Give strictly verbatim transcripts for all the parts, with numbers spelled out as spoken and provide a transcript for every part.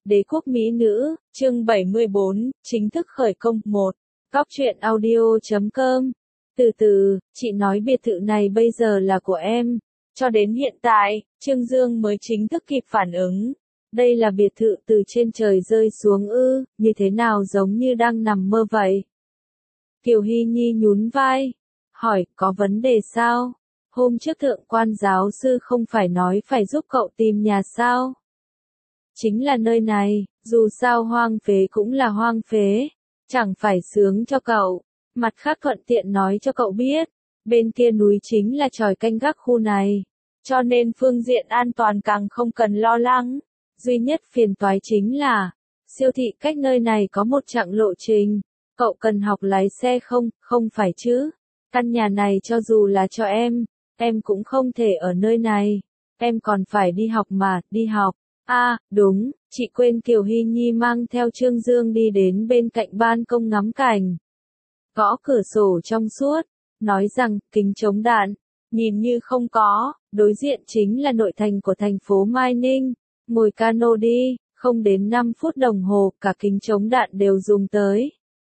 Đế quốc mỹ nữ, chương bảy mươi bốn, chính thức khởi công. Một. Góc truyện audio chấm com. Từ từ, chị nói biệt thự này bây giờ là của em. Cho đến hiện tại, Trương Dương mới chính thức kịp phản ứng. Đây là biệt thự từ trên trời rơi xuống ư, như thế nào giống như đang nằm mơ vậy. Kiều Hy Nhi nhún vai, hỏi, có vấn đề sao? Hôm trước thượng quan giáo sư không phải nói phải giúp cậu tìm nhà sao? Chính là nơi này, dù sao hoang phế cũng là hoang phế, chẳng phải sướng cho cậu. Mặt khác thuận tiện nói cho cậu biết, bên kia núi chính là tròi canh gác khu này, cho nên phương diện an toàn càng không cần lo lắng. Duy nhất phiền toái chính là, siêu thị cách nơi này có một chặng lộ trình, cậu cần học lái xe không, không phải chứ? Căn nhà này cho dù là cho em, em cũng không thể ở nơi này, em còn phải đi học mà, đi học. A, à, đúng, chị quên Kiều Hy Nhi mang theo Trương Dương đi đến bên cạnh ban công ngắm cảnh. Gõ cửa sổ trong suốt, nói rằng, kính chống đạn, nhìn như không có, đối diện chính là nội thành của thành phố Mai Ninh. Ngồi cano đi, không đến năm phút đồng hồ, cả kính chống đạn đều dùng tới.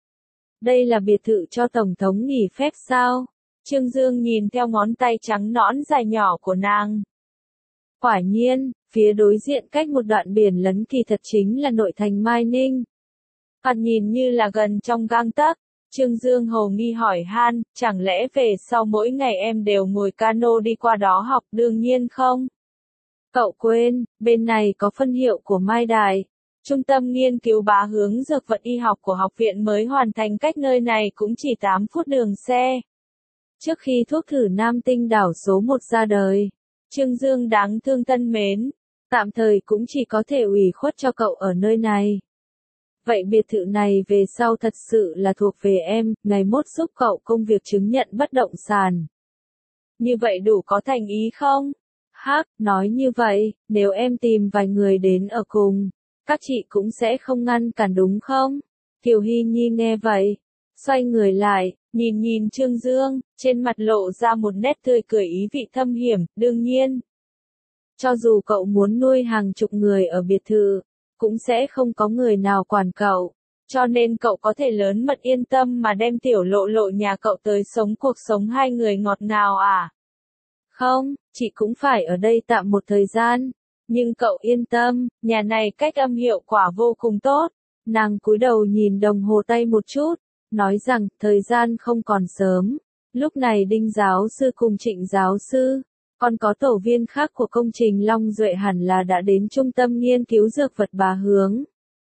Đây là biệt thự cho Tổng thống nghỉ phép sao? Trương Dương nhìn theo ngón tay trắng nõn dài nhỏ của nàng. Quả nhiên, phía đối diện cách một đoạn biển lấn kỳ thật chính là nội thành Mai Ninh. Thoạt nhìn như là gần trong gang tấc. Trương Dương hồ nghi hỏi han, chẳng lẽ về sau mỗi ngày em đều ngồi cano đi qua đó học? Đương nhiên không. Cậu quên, bên này có phân hiệu của Mai Đài. Trung tâm nghiên cứu bá hướng dược vật y học của học viện mới hoàn thành, cách nơi này cũng chỉ tám phút đường xe. Trước khi thuốc thử nam tinh đảo số một ra đời, Trương Dương đáng thương thân mến, tạm thời cũng chỉ có thể ủy khuất cho cậu ở nơi này. Vậy biệt thự này về sau thật sự là thuộc về em, ngày mốt giúp cậu công việc chứng nhận bất động sản. Như vậy đủ có thành ý không? Hắc, nói như vậy, nếu em tìm vài người đến ở cùng, các chị cũng sẽ không ngăn cản đúng không? Kiều Hy Nhi nghe vậy, xoay người lại, nhìn nhìn Trương Dương, trên mặt lộ ra một nét tươi cười ý vị thâm hiểm. Đương nhiên, cho dù cậu muốn nuôi hàng chục người ở biệt thự, cũng sẽ không có người nào quản cậu, cho nên cậu có thể lớn mật yên tâm mà đem tiểu lộ lộ nhà cậu tới sống cuộc sống hai người ngọt ngào à? Không, chị cũng phải ở đây tạm một thời gian, nhưng cậu yên tâm, nhà này cách âm hiệu quả vô cùng tốt. Nàng cúi đầu nhìn đồng hồ tay một chút, nói rằng, thời gian không còn sớm. Lúc này Đinh giáo sư cùng Trịnh giáo sư, còn có tổ viên khác của công trình Long Duệ hẳn là đã đến trung tâm nghiên cứu dược vật Bá Hướng.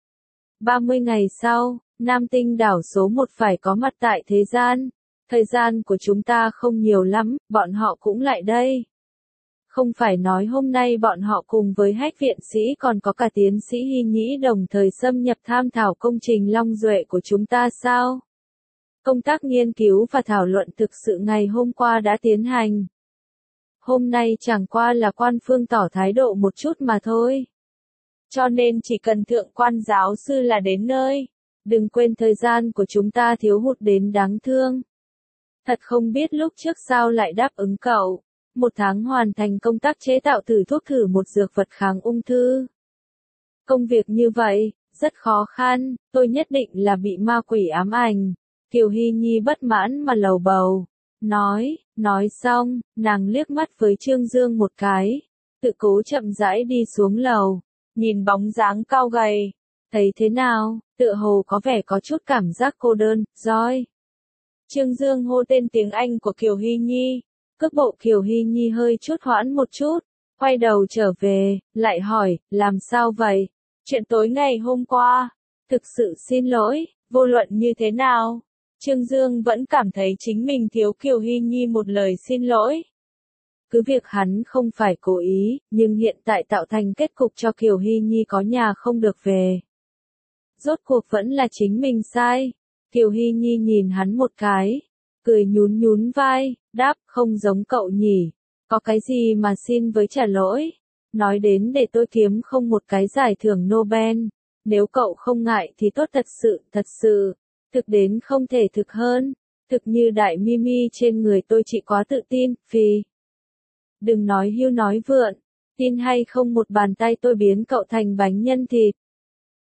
ba mươi ngày sau, Nam Tinh đảo số một phải có mặt tại thế gian. Thời gian của chúng ta không nhiều lắm, bọn họ cũng lại đây. Không phải nói hôm nay bọn họ cùng với Hách viện sĩ còn có cả tiến sĩ Hy Nhĩ đồng thời xâm nhập tham thảo công trình Long Duệ của chúng ta sao? Công tác nghiên cứu và thảo luận thực sự ngày hôm qua đã tiến hành. Hôm nay chẳng qua là quan phương tỏ thái độ một chút mà thôi. Cho nên chỉ cần thượng quan giáo sư là đến nơi. Đừng quên thời gian của chúng ta thiếu hụt đến đáng thương. Thật không biết lúc trước sao lại đáp ứng cậu. Một tháng hoàn thành công tác chế tạo thử thuốc thử một dược vật kháng ung thư. Công việc như vậy, rất khó khăn, tôi nhất định là bị ma quỷ ám ảnh. Kiều Hy Nhi bất mãn mà lầu bầu. Nói, nói xong, nàng liếc mắt với Trương Dương một cái. Tự cố chậm rãi đi xuống lầu. Nhìn bóng dáng cao gầy. Thấy thế nào, tựa hồ có vẻ có chút cảm giác cô đơn, roi. Trương Dương hô tên tiếng Anh của Kiều Hy Nhi. Cước bộ Kiều Hy Nhi hơi chút hoãn một chút, quay đầu trở về, lại hỏi, làm sao vậy? Chuyện tối ngày hôm qua, thực sự xin lỗi, vô luận như thế nào? Trương Dương vẫn cảm thấy chính mình thiếu Kiều Hy Nhi một lời xin lỗi. Cứ việc hắn không phải cố ý, nhưng hiện tại tạo thành kết cục cho Kiều Hy Nhi có nhà không được về. Rốt cuộc vẫn là chính mình sai. Kiều Hy Nhi nhìn hắn một cái, cười nhún nhún vai, đáp, không giống cậu nhỉ, có cái gì mà xin với trả lỗi. Nói đến để tôi kiếm không một cái giải thưởng Nobel, nếu cậu không ngại thì tốt thật sự, thật sự, thực đến không thể thực hơn, thực như đại Mimi trên người tôi chỉ quá tự tin, phì. Đừng nói hưu nói vượn, tin hay không một bàn tay tôi biến cậu thành bánh nhân thịt.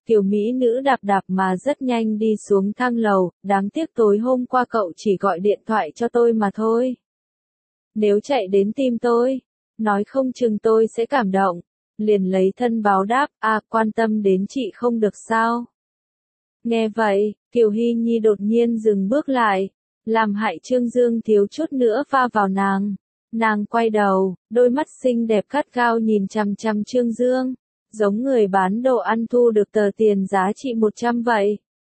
Kiều mỹ nữ đạp đạp mà rất nhanh đi xuống thang lầu, đáng tiếc tối hôm qua cậu chỉ gọi điện thoại cho tôi mà thôi. Nếu chạy đến tìm tôi, nói không chừng tôi sẽ cảm động. Liền lấy thân báo đáp, à, quan tâm đến chị không được sao. Nghe vậy, Kiều Hy Nhi đột nhiên dừng bước lại, làm hại Trương Dương thiếu chút nữa va vào nàng. Nàng quay đầu, đôi mắt xinh đẹp gắt gao nhìn chằm chằm Trương Dương, giống người bán đồ ăn thu được tờ tiền giá trị một trăm vậy.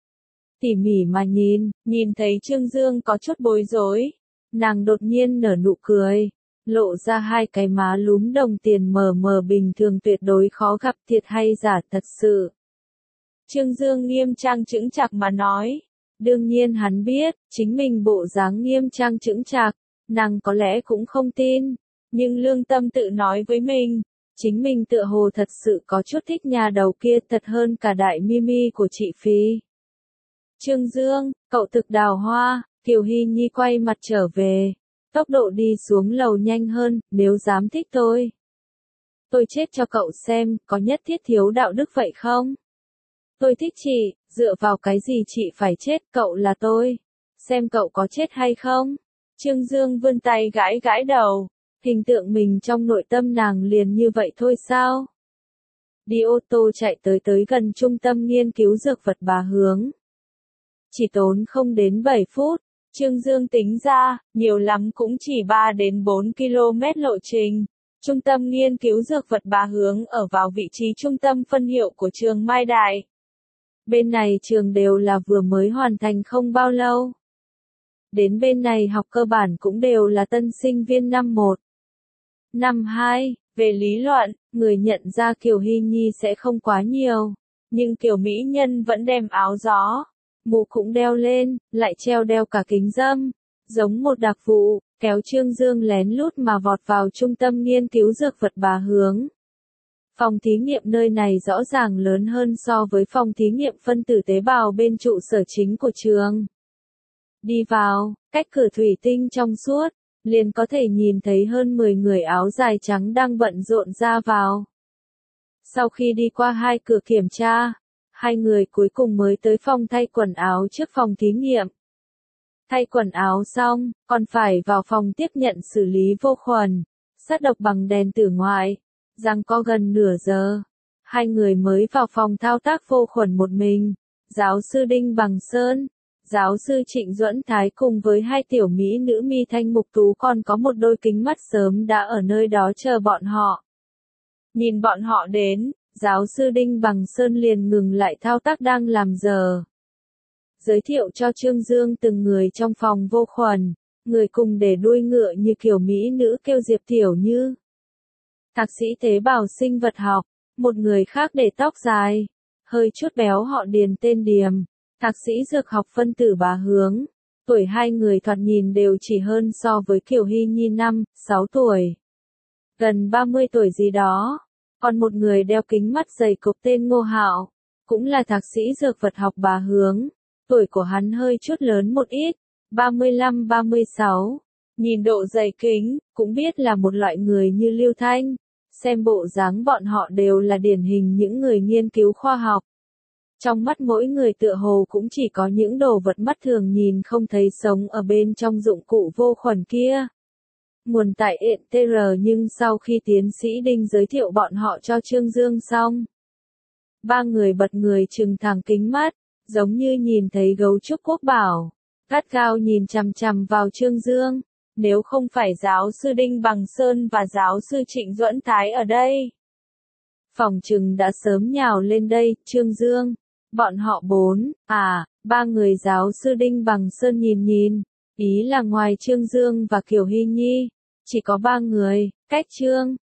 Tỉ mỉ mà nhìn, nhìn thấy Trương Dương có chút bối rối, nàng đột nhiên nở nụ cười, lộ ra hai cái má lúm đồng tiền mờ mờ bình thường tuyệt đối khó gặp thiệt hay giả thật sự. Trương Dương nghiêm trang chững chạc mà nói, đương nhiên hắn biết, chính mình bộ dáng nghiêm trang chững chạc, nàng có lẽ cũng không tin, nhưng lương tâm tự nói với mình, chính mình tựa hồ thật sự có chút thích nhà đầu kia thật hơn cả đại Mimi của chị Phi. Trương Dương, cậu thực đào hoa, Kiều Hy Nhi quay mặt trở về, tốc độ đi xuống lầu nhanh hơn, nếu dám thích tôi. Tôi chết cho cậu xem, có nhất thiết thiếu đạo đức vậy không? Tôi thích chị, dựa vào cái gì chị phải chết, cậu là tôi. Xem cậu có chết hay không? Trương Dương vươn tay gãi gãi đầu, hình tượng mình trong nội tâm nàng liền như vậy thôi sao? Đi ô tô chạy tới tới gần trung tâm nghiên cứu dược vật Bà Hướng. Chỉ tốn không đến bảy phút, Trương Dương tính ra, nhiều lắm cũng chỉ ba đến bốn ki lô mét lộ trình. Trung tâm nghiên cứu dược vật Bà Hướng ở vào vị trí trung tâm phân hiệu của trường Mai Đại. Bên này trường đều là vừa mới hoàn thành không bao lâu. Đến bên này học cơ bản cũng đều là tân sinh viên năm một. Năm hai, về lý luận, người nhận ra Kiều Hy Nhi sẽ không quá nhiều. Nhưng Kiều Mỹ Nhân vẫn đem áo gió, mũ cũng đeo lên, lại treo đeo cả kính râm. Giống một đặc vụ, kéo Trương Dương lén lút mà vọt vào trung tâm nghiên cứu dược vật Bà Hướng. Phòng thí nghiệm nơi này rõ ràng lớn hơn so với phòng thí nghiệm phân tử tế bào bên trụ sở chính của trường. Đi vào, cách cửa thủy tinh trong suốt, liền có thể nhìn thấy hơn mười người áo dài trắng đang bận rộn ra vào. Sau khi đi qua hai cửa kiểm tra, hai người cuối cùng mới tới phòng thay quần áo trước phòng thí nghiệm. Thay quần áo xong, còn phải vào phòng tiếp nhận xử lý vô khuẩn, sát độc bằng đèn tử ngoại. Rằng có gần nửa giờ, hai người mới vào phòng thao tác vô khuẩn một mình. Giáo sư Đinh Bằng Sơn, giáo sư Trịnh Duẫn Thái cùng với hai tiểu mỹ nữ Mi Thanh Mục Tú còn có một đôi kính mắt sớm đã ở nơi đó chờ bọn họ. Nhìn bọn họ đến, giáo sư Đinh Bằng Sơn liền ngừng lại thao tác đang làm giờ. Giới thiệu cho Trương Dương từng người trong phòng vô khuẩn, người cùng để đuôi ngựa như kiểu mỹ nữ kêu Diệp Tiểu Như. Thạc sĩ tế bào sinh vật học, một người khác để tóc dài, hơi chút béo họ Điền tên Điềm, thạc sĩ dược học phân tử Bà Hướng. Tuổi hai người thoạt nhìn đều chỉ hơn so với Kiều Hy Nhi năm, sáu tuổi. Gần ba mươi tuổi gì đó. Còn một người đeo kính mắt dày cộp tên Ngô Hạo, cũng là thạc sĩ dược vật học Bà Hướng. Tuổi của hắn hơi chút lớn một ít, ba mươi lăm ba mươi sáu. Nhìn độ dày kính, cũng biết là một loại người như Lưu Thanh. Xem bộ dáng bọn họ đều là điển hình những người nghiên cứu khoa học. Trong mắt mỗi người tựa hồ cũng chỉ có những đồ vật mắt thường nhìn không thấy sống ở bên trong dụng cụ vô khuẩn kia. Nguồn tại ê tê rờ nhưng sau khi tiến sĩ Đinh giới thiệu bọn họ cho Trương Dương xong. Ba người bật người trừng thẳng kính mắt, giống như nhìn thấy gấu trúc quốc bảo. Gắt gao nhìn chằm chằm vào Trương Dương. Nếu không phải giáo sư Đinh Bằng Sơn và giáo sư Trịnh Duẫn Thái ở đây, phòng trừng đã sớm nhào lên đây. Trương Dương, bọn họ bốn, à, ba người giáo sư Đinh Bằng Sơn nhìn nhìn, ý là ngoài Trương Dương và Kiều Hy Nhi, chỉ có ba người, cách Trương